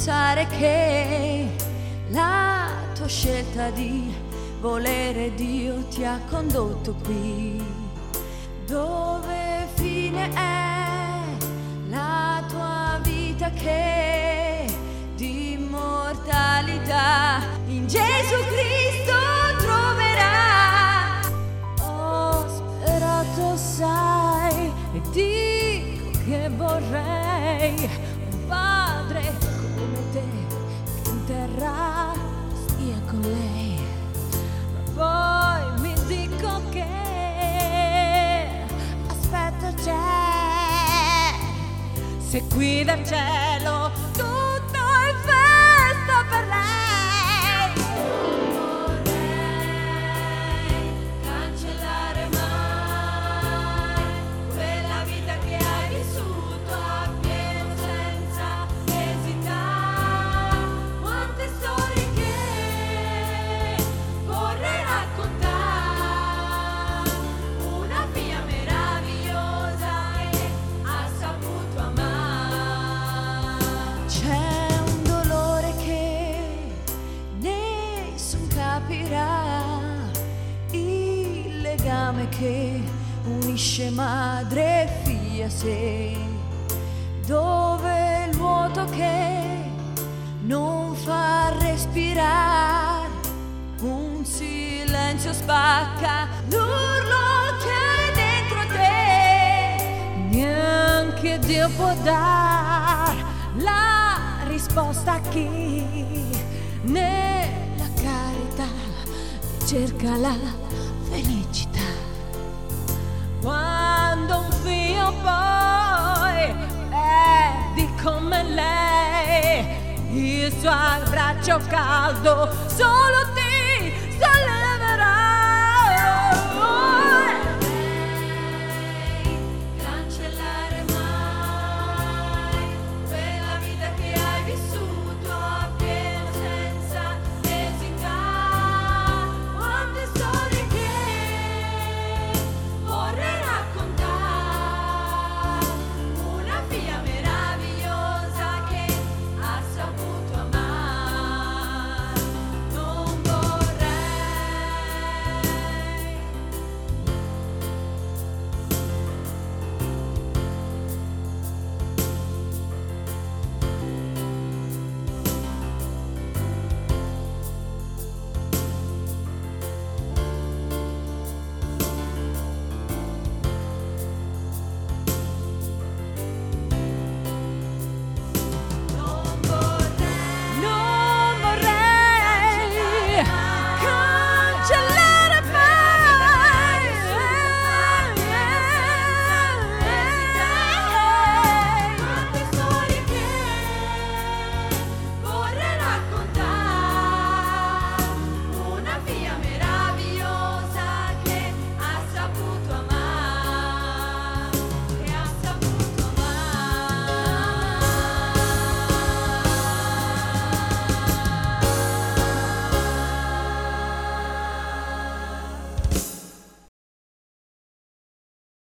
pensare che la tua scelta di volere Dio ti ha condotto qui, dove fine è la tua vita che di immortalità in Gesù Cristo troverà. Ho sperato, sai, e dico che vorrei un padre come te che in terra stia con lei, ma poi mi dico che aspetta, c'è, se qui dal cielo tutto è festa per lei. Il legame che unisce madre e figlia, se dove il vuoto che non fa respirare, un silenzio spacca l'urlo che è dentro te. Neanche Dio può dar la risposta a chi nella carità cerca la felicità. Quando un figlio poi è di come lei, il suo abbraccio caldo solo te